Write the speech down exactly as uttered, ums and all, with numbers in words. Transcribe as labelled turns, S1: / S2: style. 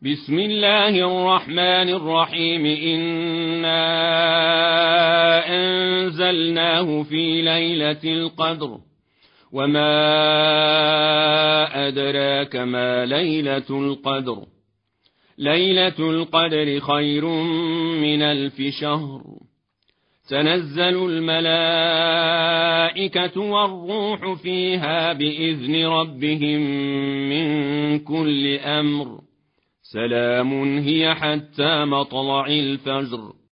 S1: بسم الله الرحمن الرحيم إنا أنزلناه في ليلة القدر وما أدراك ما ليلة القدر ليلة القدر خير من ألف شهر تنزل الملائكة والروح فيها بإذن ربهم من كل أمر سلام هي حتى مطلع الفجر